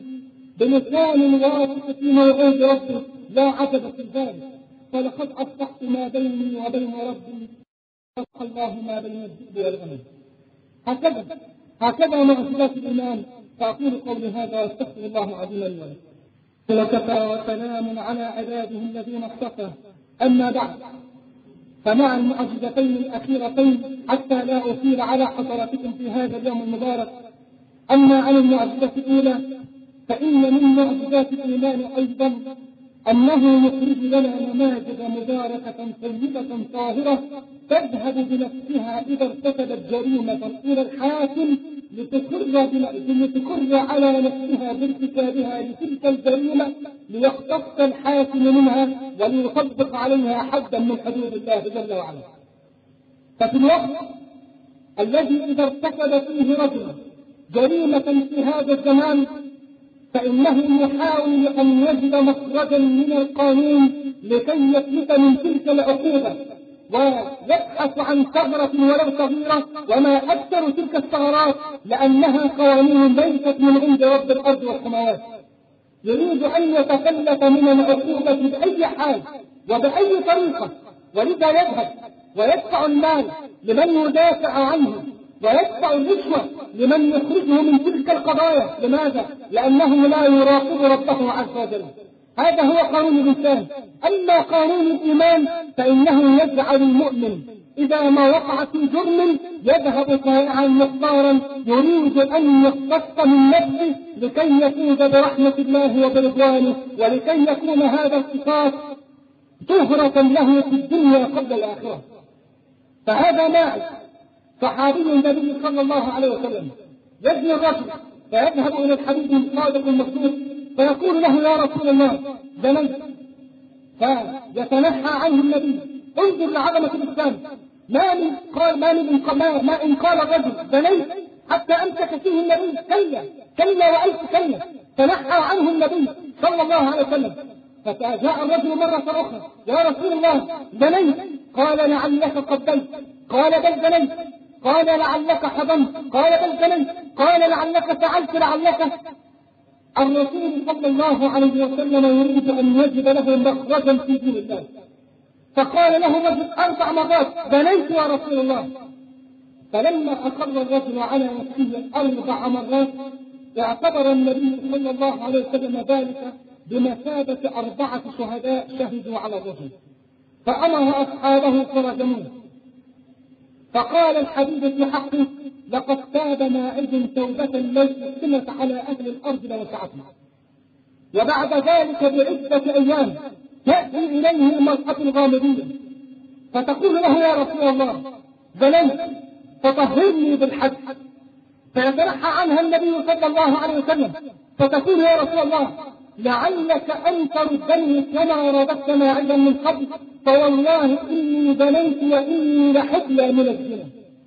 S1: بلسان واثق في موعود ربه: لا عجب في ذلك، فلقد أصبحت ما بيني وبين ربي فصل الله ما بين الذئب والغنم. هكذا هكذا معجزات الإيمان. فأقول قولي هذا واستغفر الله العظيم لي ولكم. وكفى وسلام على عباده الذين اصطفى. أما بعد، فمع المعجزتين الأخيرتين حتى لا أطيل على حضراتكم في هذا اليوم المبارك، أما عن المعجزة الأولى فإن من معجزات الإيمان أيضا أنه يخرج لنا نماذج مباركة طيبة طاهرة تذهب بنفسها إذا ارتكبت جريمة إلى الحاكم لتقر لتقر على نفسها بارتكابها لتلك الجريمة ليقتص الحاكم منها وليطبق عليها حدا من حدود الله جل وعلا. ففي الوقت الذي إذا ارتكب فيه رجل جريمة في هذا الزمان فإنه يحاول أن يجد مخرجا من القانون لكي يفلت من تلك العقوبة ويبحث عن ثغرة ولو صغيرة، وما أكثر تلك الثغرات لأنها قوانين ليست من عند رب الأرض والسماوات. يريد أن يتفلت من العقوبة بأي حال وبأي طريقة، ولذا يذهب ويدفع المال لمن يدافع عنه ويدفع الرشوة لمن يخرجه من تلك القضايا. لماذا؟ لأنه لا يراقب ربه عز وجل. هذا هو قانون الإنسان. أما قانون الإيمان فإنه يجعل المؤمن إذا ما وقع في جرم يذهب طائعا مختارا يريد أن يختص من نفسه لكي يفوز برحمة الله وبرضوانه، ولكي يكون هذا القصاص طهرة له في الدنيا قبل الآخرة. فهذا ماعز صحابي النبي صلى الله عليه وسلم يزني الرجل فيذهب إلى الحبيب الصادق المصدوق فيقول له: يا رسول الله زنيت. فيتنحى عنه النبي. انظر لعظمة الإسلام. ما من قال ما من ما, ما إن قال الرجل زنيت حتى أمسك فيه النبي كلا كلا وألف كلا. تنحى عنه النبي صلى الله عليه وسلم. فجاء الرجل مرة أخرى: يا رسول الله زنيت. قال: لعلك قبلت. قال: بل زنيت. قال: لعلك حضنت. قال: بل زنيت. قال: لعلك فعلت. لعلك. الرسول صلى الله عليه وسلم يريد أن يجد له مخرجا في دين الله، فقال له الرجل أربع مرات: زنيت يا رسول الله. فلما أقر الرجل على نفسه أربع مرات اعتبر النبي صلى الله عليه وسلم ذلك بمثابة أربعة شهداء شهدوا على الرجل، فأمر أصحابه فرجموه. فقال الحبيب في حقه: لقد تاب ماعز توبة لو أقسمت على أهل الأرض لوسعتها. وبعد ذلك بعدة أيام تأتي إليه المرأة الغامدية فتقول له: يا رسول الله زنيت فطهرني بالحج. فيتنحى عنها النبي صلى الله عليه وسلم فتقول: يا رسول الله لعلك أن تردني كما رددت ماعزا من قبل، فوالله إني زنيت وإني لحبلى من الزنا.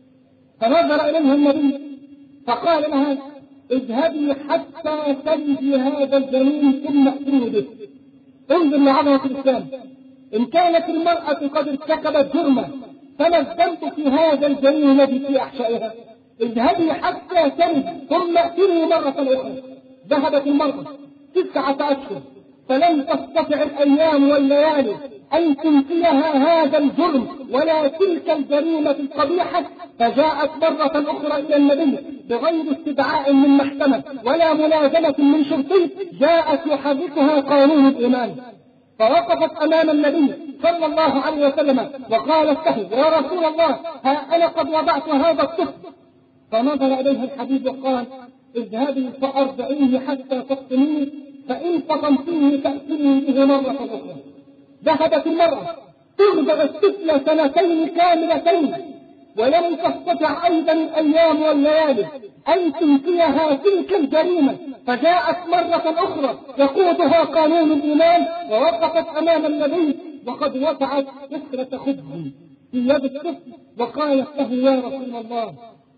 S1: فنظر إليها النبي فقال لها: اذهبي حتى تلدي هذا الجنين ثم ائتني به. انظر لعظمة الإسلام. إن كانت المرأة قد ارتكبت جرما فما الذنب في هذا الجنين الذي في أحشائها؟ اذهبي حتى تلد ثم ائتني مرة أخرى. ذهبت المرأة تسعة أشهر فلم تستطع الأيام والليالي أن تنقيها هذا الجرم ولا تلك الجريمة القبيحة، فجاءت مرة أخرى إلى النبي بغير استدعاء من محكمة ولا ملازمة من شرطي، جاءت يحركها قانون الإيمان. فوقفت أمام النبي صلى الله عليه وسلم وقالت له: يا رسول الله ها أنا قد وضعت هذا الطفل. فنظر إليها الحبيب وقال: اذهبي فأرضعيه حتى تفطميه، فإن فطمتيه تأتيه به مرة أخرى. ذهبت المرأة ترضع الطفل سنتين كاملتين ولم تستطع أيضا الأيام والليالي أن تنقيها تلك الجريمة، فجاءت مرة أخرى يقودها قانون الإيمان ووقفت أمام النبي وقد وضعت أسرة خبز في يد الطفل وقالت له: يا رسول الله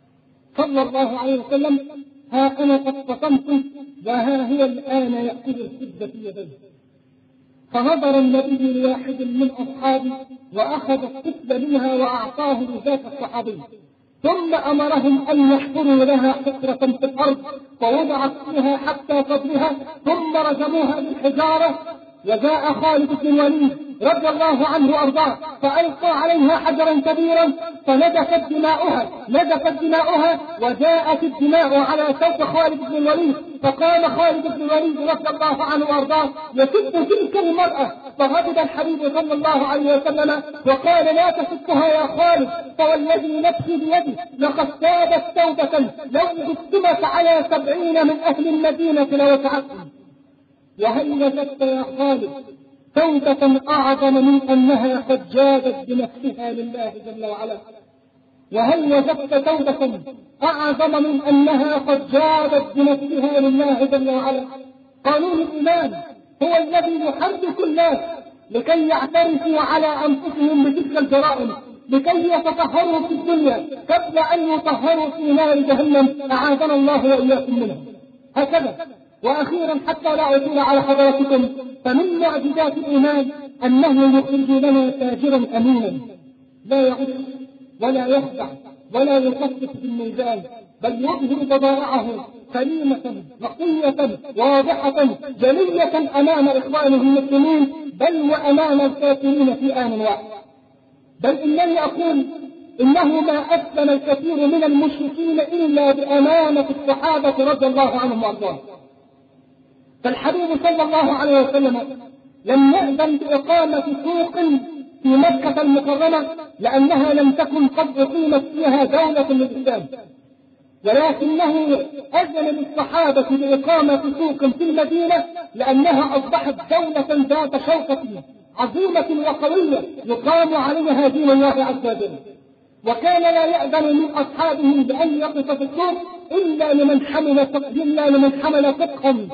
S1: صلى الله عليه وسلم ها أنا قد فطمت وها هي الآن يأكل الخبز في يديه. فنظر النبي لواحد من أصحابه وأخذ الطفل منها وأعطاه لذاك الصحابي، ثم أمرهم أن يحفروا لها حفرة في الأرض فوضعت فيها حتى صدرها ثم رجموها بالحجارة. وجاء خالد بن الوليد رضي الله عنه وأرضاه فألقى عليها حجرا كبيرا فنزفت دماؤها نزفت دماؤها وجاءت الدماء على سوق خالد بن الوليد، فقام خالد بن الوليد رضي الله عنه وأرضاه يسب تلك المرأة، فغضب الحبيب صلى الله عليه وسلم وقال: لا تسبها يا خالد، فوالذي نفسي بيده لقد تابت توبة لو قسمت على سبعين من أهل المدينة لوسعتهم. وهل وجدت يا خالد توبة أعظم من أنها قد جادت بنفسها لله جل وعلا؟ وهل وجدت توبة أعظم من أنها قد جادت بنفسها لله جل وعلا؟ قانون الإيمان هو الذي يحرك الناس لكي يعترفوا على أنفسهم بتلك الجرائم، لكي يتطهروا في الدنيا قبل أن يطهروا في نار جهنم، أعاذنا الله وإياكم منها. هكذا. وأخيرا حتى لا أطيل على حضراتكم، فمن معجزات الإيمان أنه يخرج لنا تاجرا أمينا لا يغش ولا يخدع ولا يخفف بالميزان، بل يظهر بضائعه سليمة نقية واضحة جلية أمام إخوانه المسلمين بل وأمام الكافرين في آن واحد. بل إنني أقول إنه ما أسلم الكثير من المشركين إلا بأمانة الصحابة رضي الله عنهم وأرضاهم. فالحبيب صلى الله عليه وسلم لم يأذن بإقامة سوق في مكة المكرمة لأنها لم تكن قد أقيمت فيها دولة للإسلام، ولكنه أذن للصحابة بإقامة سوق في المدينة لأنها أصبحت دولة ذات شوكة عظيمة وقوية يقام عليها دين الله عز وجل. وكان لا يأذن من أصحابه بأن يقف في السوق إلا لمن حمل إلا لمن حمل فقها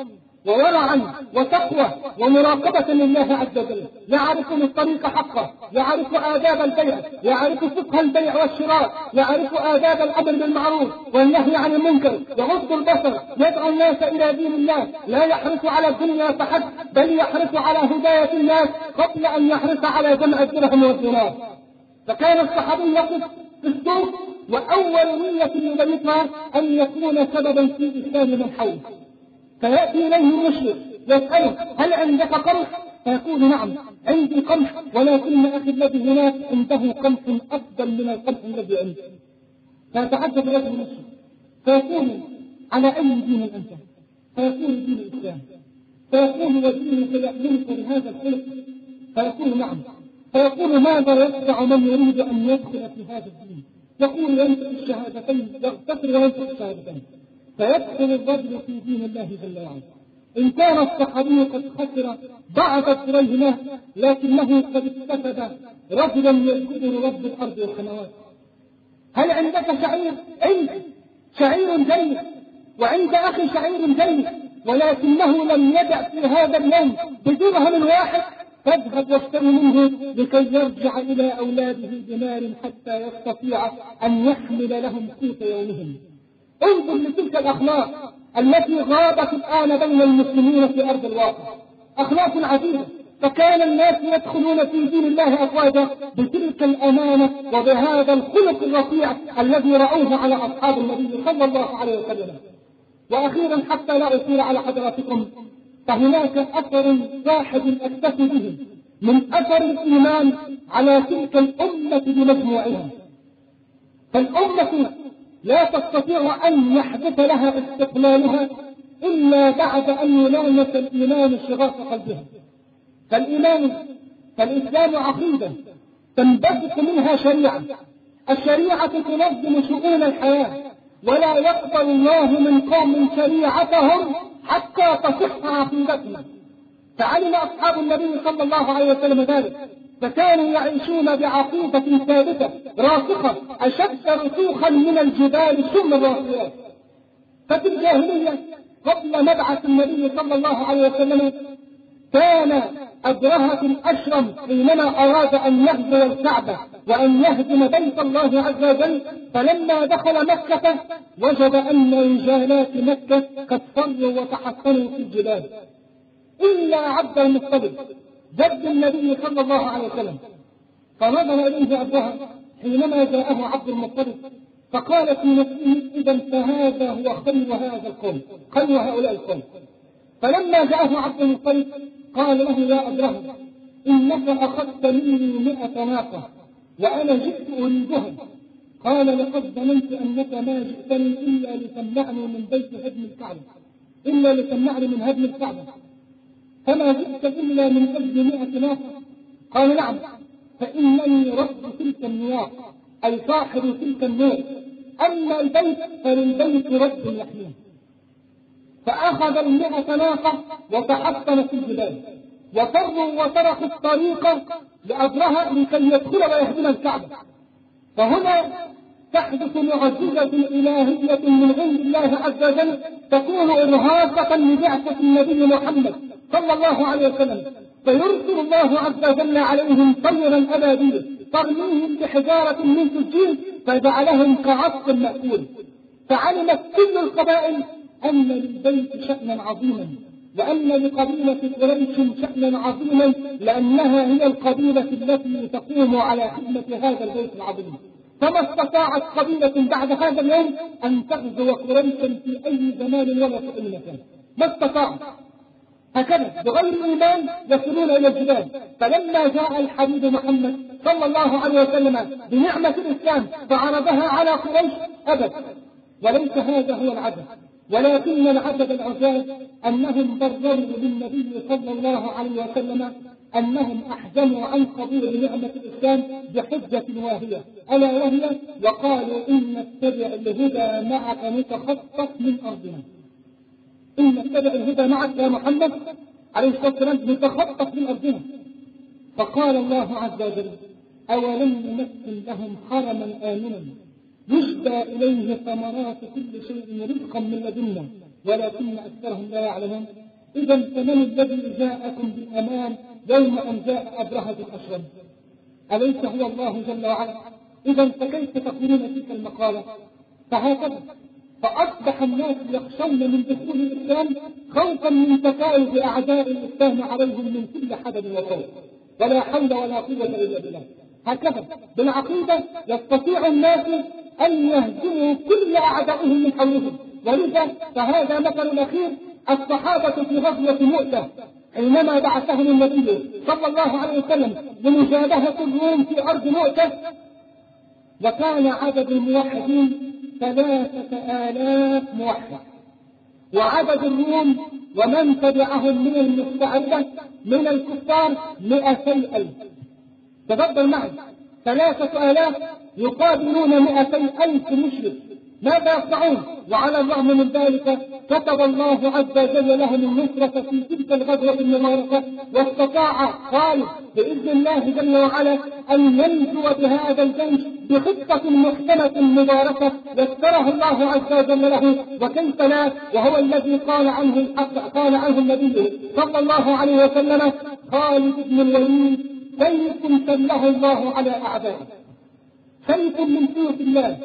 S1: وورعا وتقوى ومراقبة لله عز وجل، يعرفون الطريق حقه، يعرف آداب البيع، يعرف فقه البيع والشراء، يعرف آداب الأمر بالمعروف والنهي عن المنكر، يغض البصر، يدعو الناس إلى دين الله، لا يحرص على الدنيا فحسب، بل يحرص على هداية الناس قبل أن يحرص على جمع الدرهم والدينار. فكان الصحابي يقف في السوق وأول نية يبيتها أن يكون سببا في إسلام من حوله، فيأتي إليه المشرك يسأله هل عندك قمح؟ فيقول نعم عندي قمح، ولكن أخي الذي هناك عنده قمح أفضل من القمح الذي عندي. فيتعجب له المشرك فيقول على أي دين أنت؟ فيقول دين الإسلام. فيقول ودينك يحملك بهذا الخلق؟ فيقول نعم. فيقول ماذا يصنع من يريد أن يدخل في هذا الدين؟ يقول ينطق الشهادتين، يغتفر وينطق الشهادتين، فيدخل الرجل في دين الله جل وعلا. إن كان الصحابي قد خسر بعض الدرهم لكنه قد اكتسب رجلا يذكر رب الأرض والسماوات. هل عندك شعير؟ عندي شعير جيد، وعند أخي شعير جيد، ولكنه لم يدع في هذا اليوم بدرهم واحد، فاذهب واشتري منه لكي يرجع إلى أولاده بمال حتى يستطيع أن يحمل لهم قوت يومهم. انظر لتلك الأخلاق التي غابت الآن بين المسلمين في أرض الواقع، أخلاق عجيبة. فكان الناس يدخلون في دين الله أفواجا بتلك الأمانة وبهذا الخلق الرفيع الذي رأوه على أصحاب النبي صلى الله عليه وسلم. وأخيرا حتى لا أطيل على حضراتكم، فهناك أثر واحد أكتفي به من أثر الإيمان على تلك الأمة بمجموعها. فالأمة لا تستطيع أن يحدث لها استقلالها إلا بعد أن يلامس الإيمان شغاف قلبها. فالإيمان فالإسلام عقيدة تنبثق منها شريعة، الشريعة تنظم شؤون الحياة، ولا يقبل الله من قوم شريعتهم حتى تصح عقيدتهم. فعلم أصحاب النبي صلى الله عليه وسلم ذلك، فكانوا يعيشون بعقيدة ثابتة راسخة أشد رسوخا من الجبال ثم الراسيات. ففي الجاهلية قبل مبعث النبي صلى الله عليه وسلم كان أبرهة الأشرم حينما أراد أن يهدم الكعبة وأن يهدم بيت الله عز وجل، فلما دخل مكة وجد أن رجالات مكة قد فروا وتحصنوا في الجبال إلا عبد المطلب جد النبي صلى الله عليه وسلم. فنظر إليه أبرهة حينما جاءه عبد المطلب فقال في نفسه إذا فهذا هو خير هذا القوم، خير هؤلاء القوم. فلما جاءه عبد المطلب قال له يا أبرهة إنك أخذت مني مئة ناقة وأنا جئت أريدها. قال لقد ظننت أنك ما جئتني إلا لتمنعني من بيت هدم الكعبة، إلا لتمنعني من هدم الكعبة، فما جئت إلا من أجل مئة ناقة. قال نعم، فإنني رب تلك النواق أي صاحب تلك النور، أما البيت فللبيت رب يحميه. فأخذ المئة ناقة وتحصن في الجبال وفروا وتركوا الطريق لأبرهة لكي يدخل ويهدم الكعبة. فهنا تحدث معجزة إلهية من عند الله عز وجل تكون إرهاصة لبعثة النبي محمد صلى الله عليه وسلم، فيرسل الله عز وجل عليهم طيرا أبابيل ترميهم بحجارة من سجيل فجعلهم كعصف مأكول. فعلمت كل القبائل أن للبيت شأنا عظيما، وأن لقبيلة قريش شأنا عظيما، لأنها هي القبيلة التي تقوم على خدمة هذا البيت العظيم. فما استطاعت قبيلة بعد هذا اليوم أن تغزو قريشا في أي زمان ولا في أي مكان، ما استطاعت. هكذا بغير إيمان يصلون إلى الجبال. فلما جاء الحبيب محمد صلى الله عليه وسلم بنعمة الإسلام فعرضها على قريش أبد. وليس هذا هو العجب، ولكن العجب العجاب أنهم برروا للنبي صلى الله عليه وسلم أنهم أحزنوا عن قبول نعمة الإسلام بحجة واهية، ألا وهي وقالوا إن نتبع الهدى معك نتخطف من أرضنا. إن نتبع الهدى معك يا محمد عليه الصلاة والسلام نتخطف من أرضنا. فقال الله عز وجل أولم نمكن لهم حرما آمنا يجبى إليه ثمرات كل شيء رزقا من لدنا ولكن أكثرهم لا يعلمون. إذا فمن الذي جاءكم بالأمان يوم أن جاء أبرهة الأشرم؟ أليس هو الله جل وعلا؟ إذا فكيف تقولون تلك المقالة؟ فهكذا فأصبح الناس يخشون من دخول الإسلام خوفا من تكالب أعداء الإسلام عليهم من كل حدب وصوت، ولا حول ولا قوة إلا بالله. هكذا بالعقيدة يستطيع الناس أن يهزموا كل أعدائهم من حولهم. ولذا فهذا مثل الأخير الصحابة في غزوة مؤتة حينما بعثهم النبي صلى الله عليه وسلم لمجابهة الروم في أرض مؤتة، وكان عدد الموحدين ثلاثة آلاف موحد، وعدد الروم ومن تبعهم من المستعربة من الكفار مئتي ألف. تفضل معي، ثلاثة آلاف يقابلون مئتي ألف مشرك، ماذا يصنعون؟ وعلى الرغم من ذلك كتب الله عز وجل لهم النصرة في تلك الغزوة المباركة، واستطاع خالد بإذن الله جل وعلا أن ينجو بهذا الجيش بخطة محكمة مباركة يسرها الله عز وجل له، وكيف لا وهو الذي قال عنه الحق قال عنه النبي صلى الله عليه وسلم: خالد بن الوليد سيف سله الله على أعدائه، سيف من سيوف الله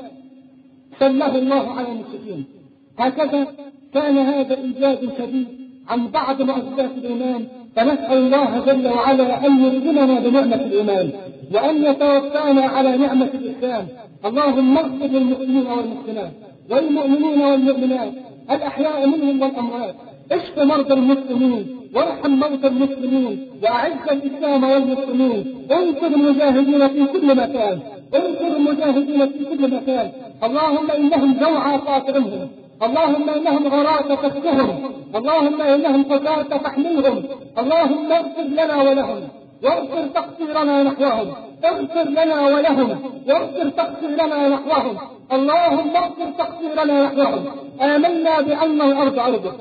S1: سله الله على المشركين. هكذا كان هذا إيجاد شديد عن بعض مؤسسات الإيمان، فنسأل الله جل وعلا أن يلزمنا بنعمة الإيمان وأن يتوفانا على نعمة الإسلام. اللهم اغفر للمسلمين والمسلمات والمؤمنين والمؤمنات الأحياء منهم والأموات، اشف مرضى المسلمين وارحم موتى المسلمين وأعز الإسلام والمسلمين، انصر المجاهدين في كل مكان، انصر المجاهدين في كل مكان. اللهم إنهم جوعى فاطرهم، اللهم إنهم غراة تسقهم، اللهم إنهم قتاة تحميهم. اللهم اغفر لنا ولهم واغفر تقصيرنا نحوهم، اغفر لنا ولهم واغفر تقصيرنا نحوهم. اللهم اغفر تقصيرنا نحوهم. آمنا بأن الأرض أرضك،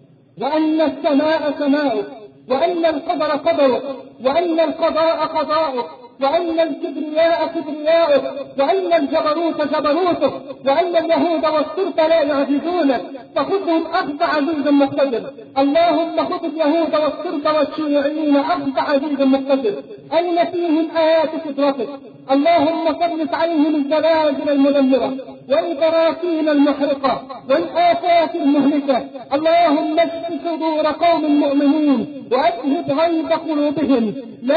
S1: وأن السماء سماؤك، وأن القدر قدرك، وأن القضاء قضاؤك، وأن الكبرياء كبرياؤك، وأن الجبروت جبروتك، وأن اليهود والشرك لا يعجزونك، فخذهم أخذ عزيز مقتدر. اللهم خذ اليهود والشرك والشيوعيين أخذ عزيز مقتدر، أين فيهم آيات قدرتك. اللهم سلط عليهم الزلازل المدمرة والبراكين المحرقة والآفات المهلكة. اللهم اشف صدور قوم مؤمنين وأذهب غيظ قلوبهم.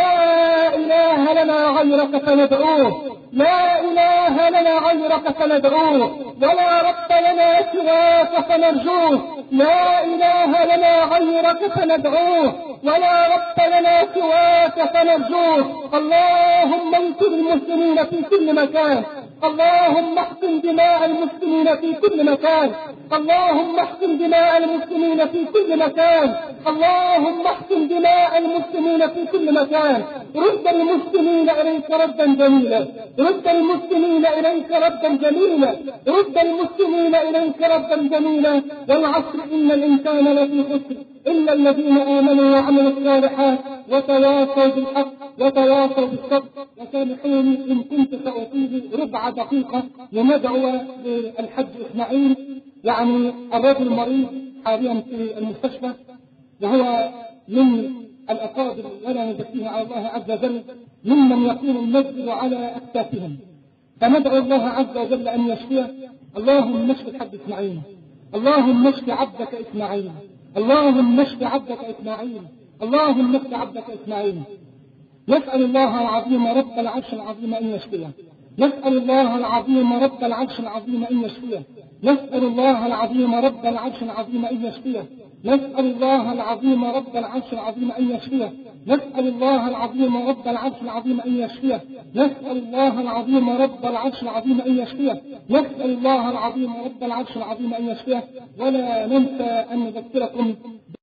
S1: لا إله لنا غيرك فندعوه، لا إله لنا غيرك فندعوه، ولا رب لنا سواك فنرجوه. لا إله لنا غيرك فندعوه، ولا رب لنا سواك فنرجوه. اللهم انصر المسلمين في كل مكان، اللهم احقن دماء المسلمين في كل مكان، اللهم احقن دماء المسلمين في كل مكان، اللهم احقن دماء المسلمين في كل مكان. رد المسلمين إليك ردا جميلا، رد المسلمين إليك ردا جميلا، رد المسلمين إليك ردا جميلا. والعصر إن الإنسان لفي خسر إلا الذين آمنوا وعملوا الصالحات وتواصوا بالحق وتواصوا بالصبر. وسامحوني إن كنت سأطيل ربع دقيقة لندعو للحج إسماعيل، يعني الرجل المريض حاليا في المستشفى وهو من الأقادر ولا نزكيه على الله عز وجل، ممن يكون المسجد على أكتافهم، فندعو الله عز وجل أن يشفيه. اللهم اشف الحج إسماعيل، اللهم اشف عبدك إسماعيل، اللهم اشف عبدك إسماعيل، اللهم اشف عبدك إسماعيل. نسأل الله العظيم رب العرش العظيم أن يشفيه، نسأل الله العظيم رب العرش العظيم أن يشفيه، نسأل الله العظيم رب العرش العظيم أن يشفيه، نسأل الله العظيم رب العرش العظيم أن يشفيه، نسأل الله العظيم رب العرش العظيم أن يشفيه، نسأل الله العظيم رب العرش العظيم أن يشفيه، نسأل الله العظيم رب العرش العظيم أن يشفيه. ولا ننسى أن نذكركم